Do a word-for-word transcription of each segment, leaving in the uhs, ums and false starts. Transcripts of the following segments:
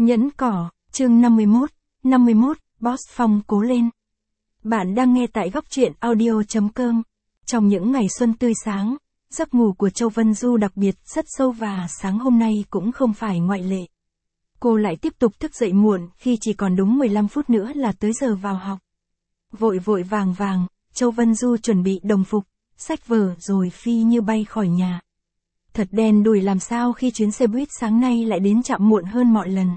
Nhẫn cỏ, chương năm mươi mốt, năm mươi mốt, Boss Phong cố lên. Bạn đang nghe tại góc truyện audio chấm com. Trong những ngày xuân tươi sáng, giấc ngủ của Châu Vân Du đặc biệt rất sâu và sáng hôm nay cũng không phải ngoại lệ. Cô lại tiếp tục thức dậy muộn khi chỉ còn đúng mười lăm phút nữa là tới giờ vào học. Vội vội vàng vàng, Châu Vân Du chuẩn bị đồng phục, sách vở rồi phi như bay khỏi nhà. Thật đen đủi làm sao khi chuyến xe buýt sáng nay lại đến chậm muộn hơn mọi lần.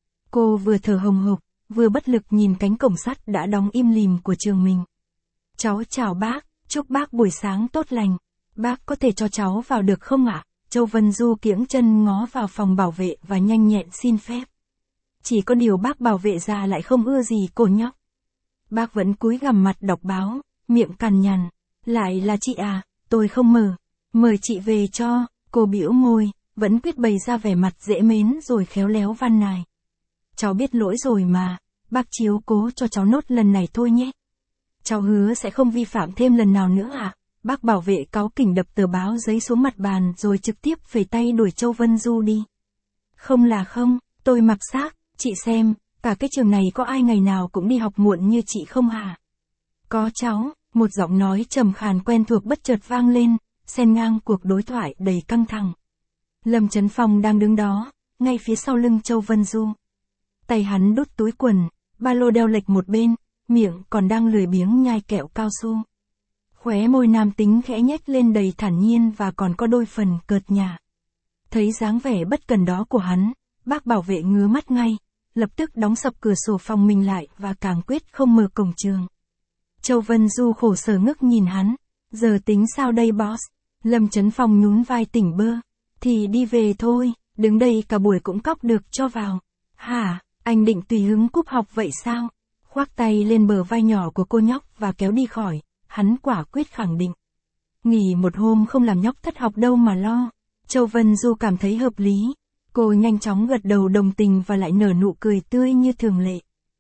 Cô vừa thở hồng hộc, vừa bất lực nhìn cánh cổng sắt đã đóng im lìm của trường mình. Cháu chào bác, chúc bác buổi sáng tốt lành. Bác có thể cho cháu vào được không ạ? Châu Vân Du kiễng chân ngó vào phòng bảo vệ và nhanh nhẹn xin phép. Chỉ có điều bác bảo vệ già lại không ưa gì cô nhóc. Bác vẫn cúi gằm mặt đọc báo, miệng cằn nhằn. Lại là chị à, tôi không mở. Mời chị về cho, cô bĩu môi, vẫn quyết bày ra vẻ mặt dễ mến rồi khéo léo van nài. Cháu biết lỗi rồi mà, bác chiếu cố cho cháu nốt lần này thôi nhé. Cháu hứa sẽ không vi phạm thêm lần nào nữa à? Bác bảo vệ cáu kỉnh đập tờ báo giấy xuống mặt bàn rồi trực tiếp phẩy tay đuổi Châu Vân Du đi. Không là không, tôi mặc xác, chị xem, cả cái trường này có ai ngày nào cũng đi học muộn như chị không hả? Có cháu, một giọng nói trầm khàn quen thuộc bất chợt vang lên, xen ngang cuộc đối thoại đầy căng thẳng. Lâm Chấn Phong đang đứng đó, ngay phía sau lưng Châu Vân Du. Tay hắn đút túi quần, ba lô đeo lệch một bên, miệng còn đang lười biếng nhai kẹo cao su. Khóe môi nam tính khẽ nhếch lên đầy thản nhiên và còn có đôi phần cợt nhả. Thấy dáng vẻ bất cần đó của hắn, bác bảo vệ ngứa mắt ngay, lập tức đóng sập cửa sổ phòng mình lại và càng quyết không mở cổng trường. Châu Vân Du khổ sở ngước nhìn hắn, giờ tính sao đây boss? Lâm Chấn Phong nhún vai tỉnh bơ, thì đi về thôi, đứng đây cả buổi cũng cóc được cho vào. Hả, anh định tùy hứng cúp học vậy sao? Khoác tay lên bờ vai nhỏ của cô nhóc và kéo đi khỏi, hắn quả quyết khẳng định. Nghỉ một hôm không làm nhóc thất học đâu mà lo. Châu Vân Du cảm thấy hợp lý, cô nhanh chóng gật đầu đồng tình và lại nở nụ cười tươi như thường lệ.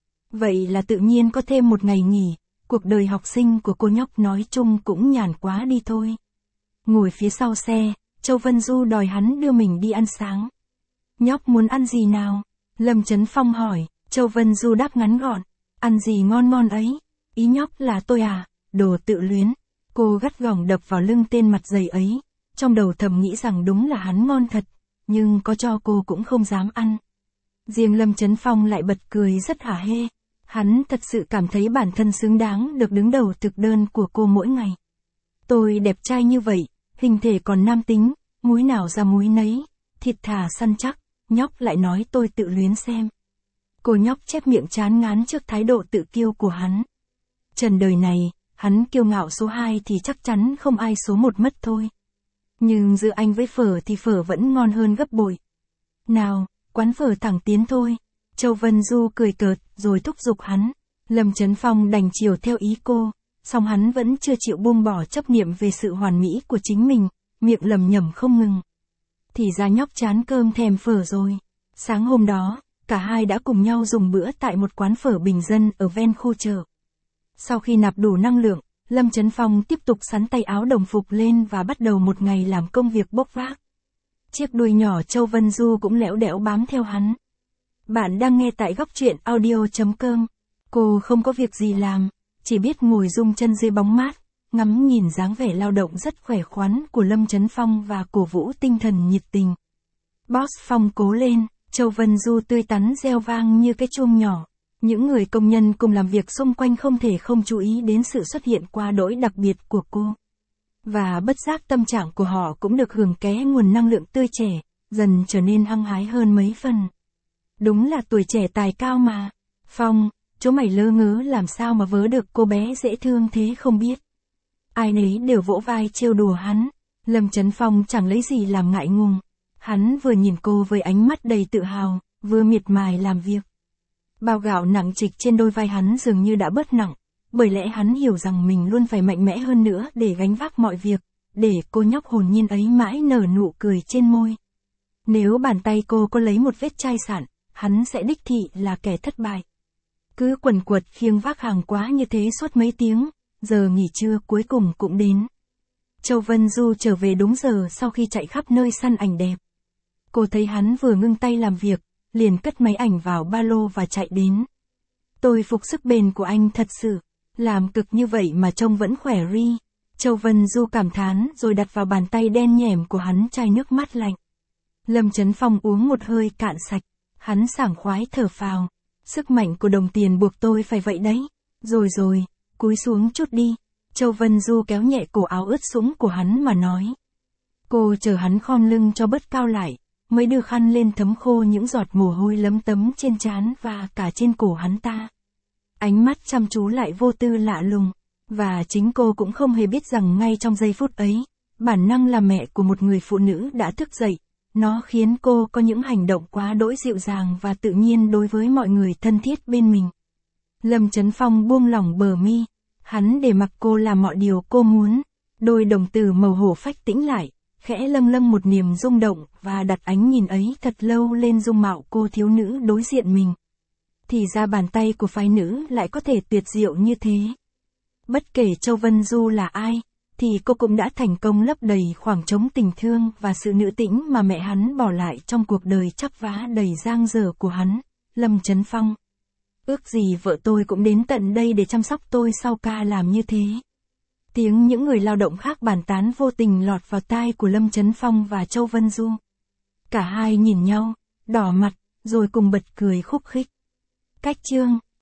Vậy là tự nhiên có thêm một ngày nghỉ, cuộc đời học sinh của cô nhóc nói chung cũng nhàn quá đi thôi. Ngồi phía sau xe, Châu Vân Du đòi hắn đưa mình đi ăn sáng. Nhóc muốn ăn gì nào? Lâm Chấn Phong hỏi, Châu Vân Du đáp ngắn gọn, ăn gì ngon ngon ấy? Ý nhóc là tôi à? Đồ tự luyến. Cô gắt gỏng đập vào lưng tên mặt dày ấy, trong đầu thầm nghĩ rằng đúng là hắn ngon thật, nhưng có cho cô cũng không dám ăn. Riêng Lâm Chấn Phong lại bật cười rất hả hê, hắn thật sự cảm thấy bản thân xứng đáng được đứng đầu thực đơn của cô mỗi ngày. Tôi đẹp trai như vậy, hình thể còn nam tính, múi nào ra múi nấy, thịt thà săn chắc, nhóc lại nói tôi tự luyến xem. Cô nhóc chép miệng chán ngán trước thái độ tự kiêu của hắn. Trần đời này, hắn kiêu ngạo số hai thì chắc chắn không ai số một mất thôi. Nhưng giữa anh với phở thì phở vẫn ngon hơn gấp bội. Nào, quán phở thẳng tiến thôi. Châu Vân Du cười cợt rồi thúc giục hắn. Lâm Chấn Phong đành chiều theo ý cô, song hắn vẫn chưa chịu buông bỏ chấp niệm về sự hoàn mỹ của chính mình, miệng lầm nhầm không ngừng. Thì ra nhóc chán cơm thèm phở rồi. Sáng hôm đó, cả hai đã cùng nhau dùng bữa tại một quán phở bình dân ở ven khu chợ. Sau khi nạp đủ năng lượng, Lâm Chấn Phong tiếp tục xắn tay áo đồng phục lên và bắt đầu một ngày làm công việc bốc vác. Chiếc đuôi nhỏ Châu Vân Du cũng lẽo đẽo bám theo hắn. Bạn đang nghe tại góc truyện audio chấm com. Cô không có việc gì làm, chỉ biết ngồi rung chân dưới bóng mát, ngắm nhìn dáng vẻ lao động rất khỏe khoắn của Lâm Chấn Phong và cổ vũ tinh thần nhiệt tình. Boss Phong cố lên, Châu Vân Du tươi tắn reo vang như cái chuông nhỏ. Những người công nhân cùng làm việc xung quanh không thể không chú ý đến sự xuất hiện quá đỗi đặc biệt của cô. Và bất giác tâm trạng của họ cũng được hưởng ké nguồn năng lượng tươi trẻ, dần trở nên hăng hái hơn mấy phần. Đúng là tuổi trẻ tài cao mà. Phong, chỗ mày lơ ngớ làm sao mà vớ được cô bé dễ thương thế không biết. Ai nấy đều vỗ vai trêu đùa hắn. Lâm Chấn Phong chẳng lấy gì làm ngại ngùng. Hắn vừa nhìn cô với ánh mắt đầy tự hào, vừa miệt mài làm việc. Bao gạo nặng trịch trên đôi vai hắn dường như đã bớt nặng, bởi lẽ hắn hiểu rằng mình luôn phải mạnh mẽ hơn nữa để gánh vác mọi việc, để cô nhóc hồn nhiên ấy mãi nở nụ cười trên môi. Nếu bàn tay cô có lấy một vết chai sạn, hắn sẽ đích thị là kẻ thất bại. Cứ quần quật khiêng vác hàng quá như thế suốt mấy tiếng, giờ nghỉ trưa cuối cùng cũng đến. Châu Vân Du trở về đúng giờ sau khi chạy khắp nơi săn ảnh đẹp. Cô thấy hắn vừa ngưng tay làm việc, liền cất máy ảnh vào ba lô và chạy đến. Tôi phục sức bền của anh thật sự, làm cực như vậy mà trông vẫn khỏe ri. Châu Vân Du cảm thán rồi đặt vào bàn tay đen nhẻm của hắn chai nước mát lạnh. Lâm Chấn Phong uống một hơi cạn sạch, hắn sảng khoái thở phào. Sức mạnh của đồng tiền buộc tôi phải vậy đấy. Rồi rồi, cúi xuống chút đi. Châu Vân Du kéo nhẹ cổ áo ướt sũng của hắn mà nói. Cô chờ hắn khom lưng cho bớt cao lại, mới đưa khăn lên thấm khô những giọt mồ hôi lấm tấm trên trán và cả trên cổ hắn ta. Ánh mắt chăm chú lại vô tư lạ lùng, và chính cô cũng không hề biết rằng ngay trong giây phút ấy, bản năng là mẹ của một người phụ nữ đã thức dậy, nó khiến cô có những hành động quá đỗi dịu dàng và tự nhiên đối với mọi người thân thiết bên mình. Lâm Chấn Phong buông lỏng bờ mi, hắn để mặc cô làm mọi điều cô muốn, đôi đồng tử màu hổ phách tĩnh lại, khẽ lâng lâng một niềm rung động và đặt ánh nhìn ấy thật lâu lên dung mạo cô thiếu nữ đối diện mình. Thì ra bàn tay của phái nữ lại có thể tuyệt diệu như thế. Bất kể Châu Vân Du là ai, thì cô cũng đã thành công lấp đầy khoảng trống tình thương và sự nữ tĩnh mà mẹ hắn bỏ lại trong cuộc đời chắp vá đầy dang dở của hắn, Lâm Chấn Phong. Ước gì vợ tôi cũng đến tận đây để chăm sóc tôi sau ca làm như thế. Tiếng những người lao động khác bàn tán vô tình lọt vào tai của Lâm Chấn Phong và Châu Vân Du. Cả hai nhìn nhau, đỏ mặt, rồi cùng bật cười khúc khích. Cách chương